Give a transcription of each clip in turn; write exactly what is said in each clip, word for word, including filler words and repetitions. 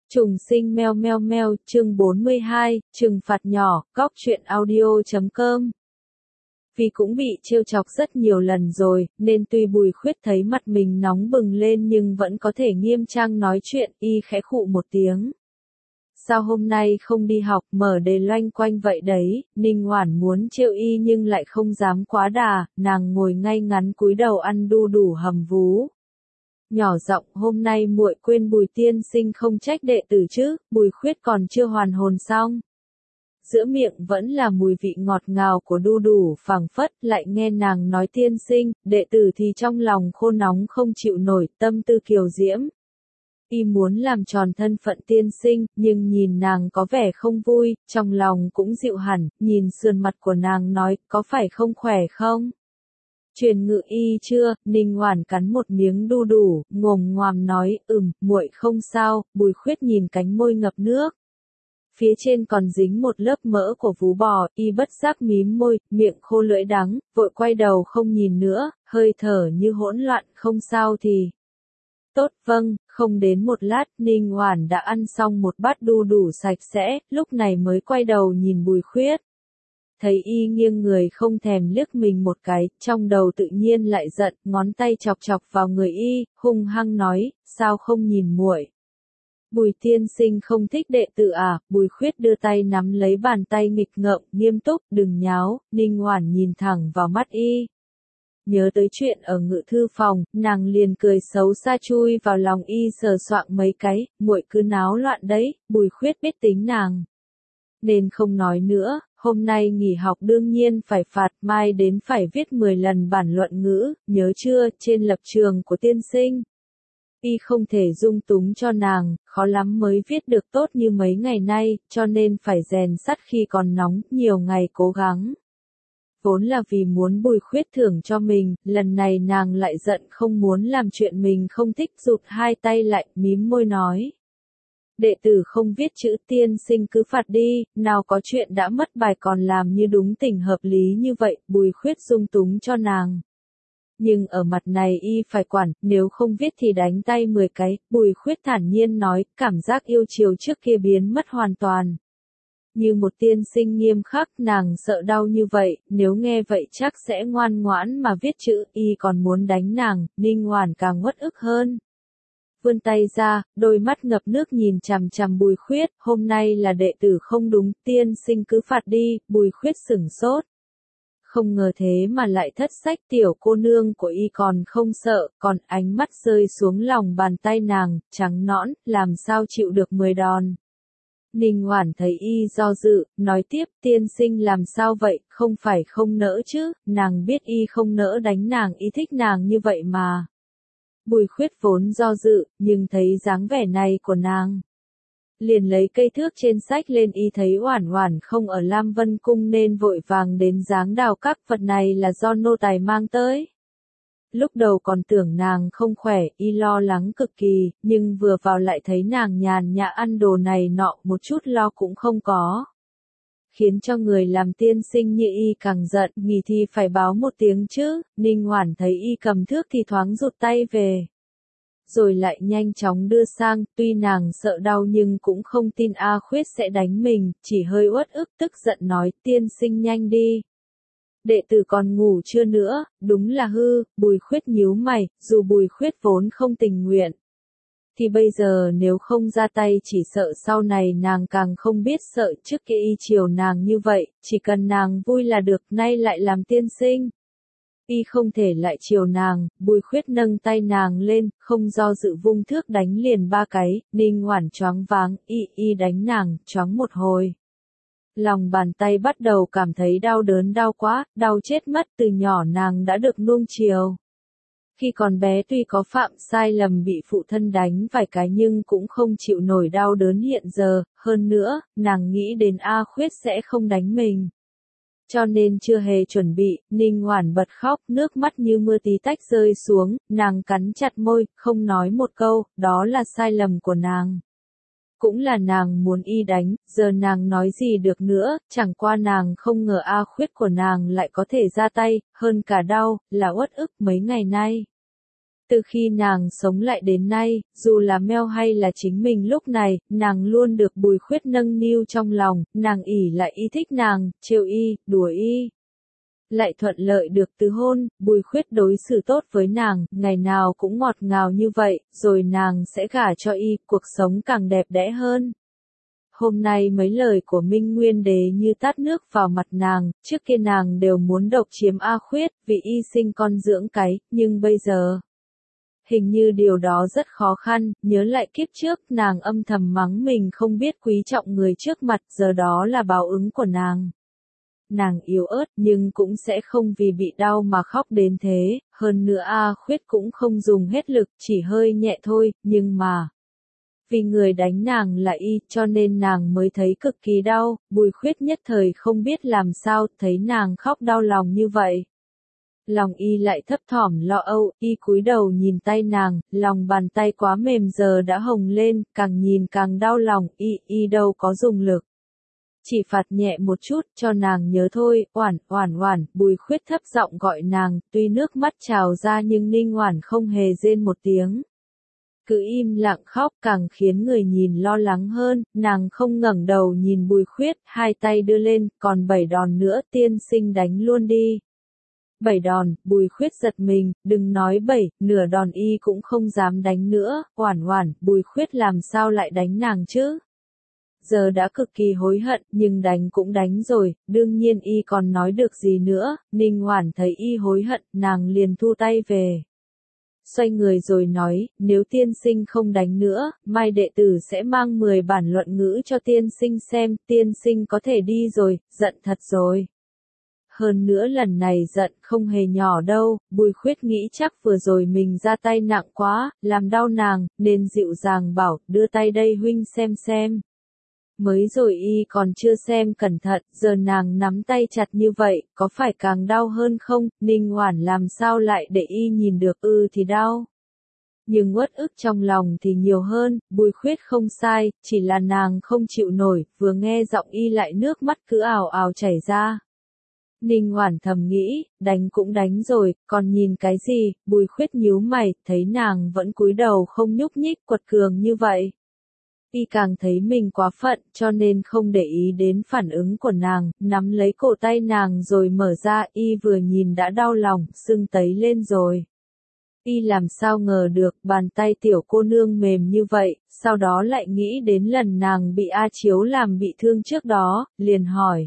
Trùng sinh meo meo meo, chương bốn mươi hai, trừng phạt nhỏ, góc truyện audio chấm com. Vì cũng bị trêu chọc rất nhiều lần rồi, nên tuy Bùi Khuyết thấy mặt mình nóng bừng lên nhưng vẫn có thể nghiêm trang nói chuyện, y khẽ khụ một tiếng. Sao hôm nay không đi học, mở đề loanh quanh vậy đấy, Ninh Oản muốn trêu y nhưng lại không dám quá đà, nàng ngồi ngay ngắn cúi đầu ăn đu đủ hầm vú. Nhỏ giọng, hôm nay muội quên Bùi tiên sinh không trách đệ tử chứ, Bùi Khuyết còn chưa hoàn hồn xong. Giữa miệng vẫn là mùi vị ngọt ngào của đu đủ phảng phất, lại nghe nàng nói tiên sinh, đệ tử thì trong lòng khô nóng không chịu nổi, tâm tư kiều diễm. Y muốn làm tròn thân phận tiên sinh, nhưng nhìn nàng có vẻ không vui, trong lòng cũng dịu hẳn, nhìn sườn mặt của nàng nói, có phải không khỏe không? Truyền ngự y chưa? Ninh Oản cắn một miếng đu đủ, ngồm ngoàm nói, ừm, muội không sao. Bùi Khuyết nhìn cánh môi ngập nước. Phía trên còn dính một lớp mỡ của vú bò, y bất giác mím môi, miệng khô lưỡi đắng, vội quay đầu không nhìn nữa, hơi thở như hỗn loạn, không sao thì. Tốt, vâng, không đến một lát, Ninh Oản đã ăn xong một bát đu đủ sạch sẽ, lúc này mới quay đầu nhìn Bùi Khuyết. Thấy y nghiêng người không thèm liếc mình một cái, trong đầu tự nhiên lại giận, ngón tay chọc chọc vào người y, hung hăng nói, sao không nhìn muội? Bùi tiên sinh không thích đệ tử à? Bùi Khuyết đưa tay nắm lấy bàn tay nghịch ngợm, nghiêm túc, đừng nháo. Ninh Oản nhìn thẳng vào mắt y. Nhớ tới chuyện ở ngự thư phòng, nàng liền cười xấu xa chui vào lòng y sờ soạng mấy cái, muội cứ náo loạn đấy. Bùi Khuyết biết tính nàng, nên không nói nữa. Hôm nay nghỉ học đương nhiên phải phạt, mai đến phải viết mười lần bản luận ngữ, nhớ chưa, trên lập trường của tiên sinh. Y không thể dung túng cho nàng, khó lắm mới viết được tốt như mấy ngày nay, cho nên phải rèn sắt khi còn nóng, nhiều ngày cố gắng. Vốn là vì muốn Bùi Khuyết thưởng cho mình, lần này nàng lại giận không muốn làm chuyện mình không thích, rụt hai tay lại, mím môi nói. Đệ tử không viết chữ, tiên sinh cứ phạt đi, nào có chuyện đã mất bài còn làm như đúng tình hợp lý như vậy. Bùi Khuyết dung túng cho nàng. Nhưng ở mặt này y phải quản, nếu không viết thì đánh tay mười cái. Bùi Khuyết thản nhiên nói, cảm giác yêu chiều trước kia biến mất hoàn toàn. Như một tiên sinh nghiêm khắc, nàng sợ đau như vậy, nếu nghe vậy chắc sẽ ngoan ngoãn mà viết chữ. Y còn muốn đánh nàng, Ninh Oản càng uất ức hơn. Vươn tay ra, đôi mắt ngập nước nhìn chằm chằm Bùi Khuyết, hôm nay là đệ tử không đúng, tiên sinh cứ phạt đi. Bùi Khuyết sửng sốt. Không ngờ thế mà lại thất sách, tiểu cô nương của y còn không sợ, còn ánh mắt rơi xuống lòng bàn tay nàng, trắng nõn, làm sao chịu được mười đòn. Ninh Oản thấy y do dự, nói tiếp, tiên sinh làm sao vậy, không phải không nỡ chứ, nàng biết y không nỡ đánh nàng, y thích nàng như vậy mà. Bùi Khuyết vốn do dự, nhưng thấy dáng vẻ này của nàng, liền lấy cây thước trên sách lên. Y thấy Oản Oản không ở Lam Vân Cung nên vội vàng đến giáng đào các, vật này là do nô tài mang tới. Lúc đầu còn tưởng nàng không khỏe, y lo lắng cực kỳ, nhưng vừa vào lại thấy nàng nhàn nhã ăn đồ này nọ, một chút lo cũng không có. Khiến cho người làm tiên sinh như y càng giận, nghỉ thì phải báo một tiếng chứ. Ninh Oản thấy y cầm thước thì thoáng rụt tay về. Rồi lại nhanh chóng đưa sang, tuy nàng sợ đau nhưng cũng không tin A Khuyết sẽ đánh mình, chỉ hơi uất ức tức giận nói, tiên sinh nhanh đi. Đệ tử còn ngủ chưa nữa, đúng là hư. Bùi Khuyết nhíu mày, dù Bùi Khuyết vốn không tình nguyện. Thì bây giờ nếu không ra tay chỉ sợ sau này nàng càng không biết sợ, trước kia y chiều nàng như vậy, chỉ cần nàng vui là được, nay lại làm tiên sinh. Y không thể lại chiều nàng. Bùi Khuyết nâng tay nàng lên, không do dự vung thước đánh liền ba cái. Ninh Oản choáng váng, y y đánh nàng, choáng một hồi. Lòng bàn tay bắt đầu cảm thấy đau đớn, đau quá, đau chết mất. Từ nhỏ nàng đã được nuông chiều. Khi còn bé tuy có phạm sai lầm bị phụ thân đánh vài cái nhưng cũng không chịu nổi đau đớn hiện giờ. Hơn nữa, nàng nghĩ đến A Khuyết sẽ không đánh mình. Cho nên chưa hề chuẩn bị. Ninh Oản bật khóc, nước mắt như mưa tí tách rơi xuống, nàng cắn chặt môi, không nói một câu, đó là sai lầm của nàng. Cũng là nàng muốn y đánh, giờ nàng nói gì được nữa, chẳng qua nàng không ngờ A Khuyết của nàng lại có thể ra tay, hơn cả đau, là uất ức mấy ngày nay. Từ khi nàng sống lại đến nay, dù là Mel hay là chính mình lúc này, nàng luôn được Bùi Khuyết nâng niu trong lòng, nàng ỷ lại y thích nàng, trêu y, đùa y. Lại thuận lợi được từ hôn, Bùi Khuyết đối xử tốt với nàng, ngày nào cũng ngọt ngào như vậy, rồi nàng sẽ gả cho y, cuộc sống càng đẹp đẽ hơn. Hôm nay mấy lời của Minh Nguyên Đế như tát nước vào mặt nàng, trước kia nàng đều muốn độc chiếm A Khuyết, vì y sinh con dưỡng cái, nhưng bây giờ... Hình như điều đó rất khó khăn, nhớ lại kiếp trước, nàng âm thầm mắng mình không biết quý trọng người trước mặt, giờ đó là báo ứng của nàng. Nàng yếu ớt nhưng cũng sẽ không vì bị đau mà khóc đến thế, hơn nữa A Khuyết cũng không dùng hết lực, chỉ hơi nhẹ thôi, nhưng mà... Vì người đánh nàng là y, cho nên nàng mới thấy cực kỳ đau, Bùi Khuyết nhất thời không biết làm sao, thấy nàng khóc đau lòng như vậy. Lòng y lại thấp thỏm lo âu, y cúi đầu nhìn tay nàng, lòng bàn tay quá mềm giờ đã hồng lên, càng nhìn càng đau lòng, y, y đâu có dùng lực. Chỉ phạt nhẹ một chút, cho nàng nhớ thôi, Oản, Oản Oản, Bùi Khuyết thấp giọng gọi nàng, tuy nước mắt trào ra nhưng Ninh Oản không hề rên một tiếng. Cứ im lặng khóc càng khiến người nhìn lo lắng hơn, nàng không ngẩng đầu nhìn Bùi Khuyết, hai tay đưa lên, còn bảy đòn nữa, tiên sinh đánh luôn đi. Bảy đòn, Bùi Khuyết giật mình, đừng nói bảy, nửa đòn y cũng không dám đánh nữa, Oản Oản, Bùi Khuyết làm sao lại đánh nàng chứ? Giờ đã cực kỳ hối hận, nhưng đánh cũng đánh rồi, đương nhiên y còn nói được gì nữa, Ninh Oản thấy y hối hận, nàng liền thu tay về. Xoay người rồi nói, nếu tiên sinh không đánh nữa, mai đệ tử sẽ mang mười bản luận ngữ cho tiên sinh xem, tiên sinh có thể đi rồi, giận thật rồi. Hơn nữa lần này giận không hề nhỏ đâu, Bùi Khuyết nghĩ chắc vừa rồi mình ra tay nặng quá, làm đau nàng, nên dịu dàng bảo, đưa tay đây huynh xem xem. Mới rồi y còn chưa xem cẩn thận, giờ nàng nắm tay chặt như vậy, có phải càng đau hơn không, Ninh Oản làm sao lại để y nhìn được ư thì đau. Nhưng uất ức trong lòng thì nhiều hơn, Bùi Khuyết không sai, chỉ là nàng không chịu nổi, vừa nghe giọng y lại nước mắt cứ ào ào chảy ra. Ninh Oản thầm nghĩ, đánh cũng đánh rồi, còn nhìn cái gì, Bùi Khuyết nhíu mày, thấy nàng vẫn cúi đầu không nhúc nhích quật cường như vậy. Y càng thấy mình quá phận, cho nên không để ý đến phản ứng của nàng, nắm lấy cổ tay nàng rồi mở ra, y vừa nhìn đã đau lòng, sưng tấy lên rồi. Y làm sao ngờ được, bàn tay tiểu cô nương mềm như vậy, sau đó lại nghĩ đến lần nàng bị A Chiếu làm bị thương trước đó, liền hỏi.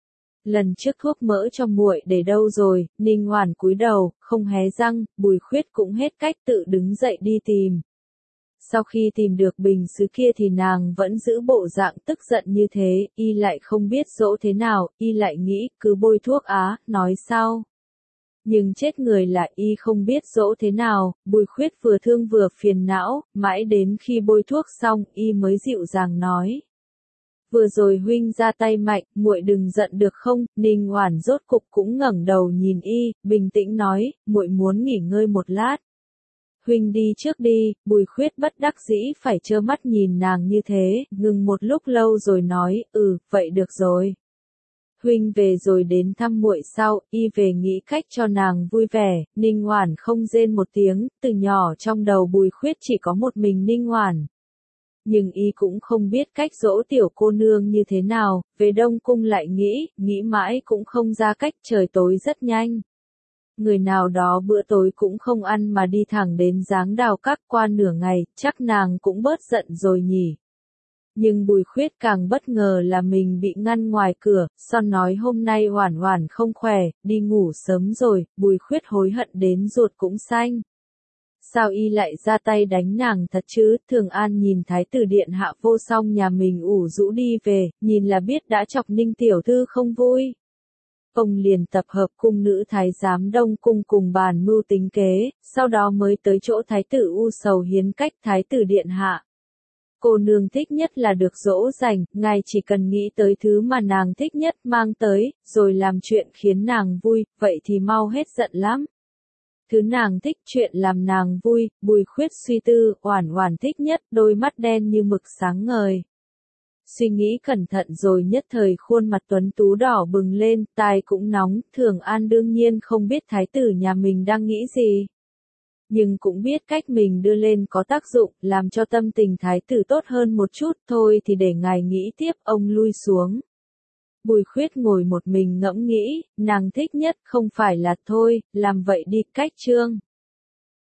Lần trước thuốc mỡ cho muội để đâu rồi, Ninh Oản cúi đầu, không hé răng, Bùi Khuyết cũng hết cách tự đứng dậy đi tìm. Sau khi tìm được bình sứ kia thì nàng vẫn giữ bộ dạng tức giận như thế, y lại không biết dỗ thế nào, y lại nghĩ cứ bôi thuốc á, nói sao. Nhưng chết người là y không biết dỗ thế nào, Bùi Khuyết vừa thương vừa phiền não, mãi đến khi bôi thuốc xong y mới dịu dàng nói. Vừa rồi huynh ra tay mạnh, muội đừng giận được không? Ninh Oản rốt cục cũng ngẩng đầu nhìn y, bình tĩnh nói, muội muốn nghỉ ngơi một lát. Huynh đi trước đi, Bùi Khuyết bất đắc dĩ phải trơ mắt nhìn nàng như thế, ngừng một lúc lâu rồi nói, ừ, vậy được rồi. Huynh về rồi đến thăm muội sau, y về nghĩ cách cho nàng vui vẻ, Ninh Oản không rên một tiếng, từ nhỏ trong đầu Bùi Khuyết chỉ có một mình Ninh Oản. Nhưng y cũng không biết cách dỗ tiểu cô nương như thế nào, về Đông Cung lại nghĩ, nghĩ mãi cũng không ra cách, trời tối rất nhanh. Người nào đó bữa tối cũng không ăn mà đi thẳng đến Giáng Đào Các, qua nửa ngày, chắc nàng cũng bớt giận rồi nhỉ. Nhưng Bùi Khuyết càng bất ngờ là mình bị ngăn ngoài cửa, Son nói hôm nay Oản Oản không khỏe, đi ngủ sớm rồi, Bùi Khuyết hối hận đến ruột cũng xanh. Sao y lại ra tay đánh nàng thật chứ, Thường An nhìn Thái tử điện hạ vô song nhà mình ủ rũ đi về, nhìn là biết đã chọc Ninh tiểu thư không vui. Ông liền tập hợp cung nữ thái giám Đông Cung cùng bàn mưu tính kế, sau đó mới tới chỗ Thái tử u sầu hiến cách Thái tử điện hạ. Cô nương thích nhất là được dỗ dành, ngài chỉ cần nghĩ tới thứ mà nàng thích nhất mang tới, rồi làm chuyện khiến nàng vui, vậy thì mau hết giận lắm. Thứ nàng thích chuyện làm nàng vui, Bùi Khuyết suy tư, Oản Oản thích nhất, đôi mắt đen như mực sáng ngời. Suy nghĩ cẩn thận rồi nhất thời khuôn mặt tuấn tú đỏ bừng lên, tai cũng nóng, Thường An đương nhiên không biết thái tử nhà mình đang nghĩ gì. nhưng cũng biết cách mình đưa lên có tác dụng, làm cho tâm tình thái tử tốt hơn một chút, thôi thì để ngài nghĩ tiếp, ông lui xuống. Bùi Khuyết ngồi một mình ngẫm nghĩ, nàng thích nhất không phải là thôi, làm vậy đi, cách Trương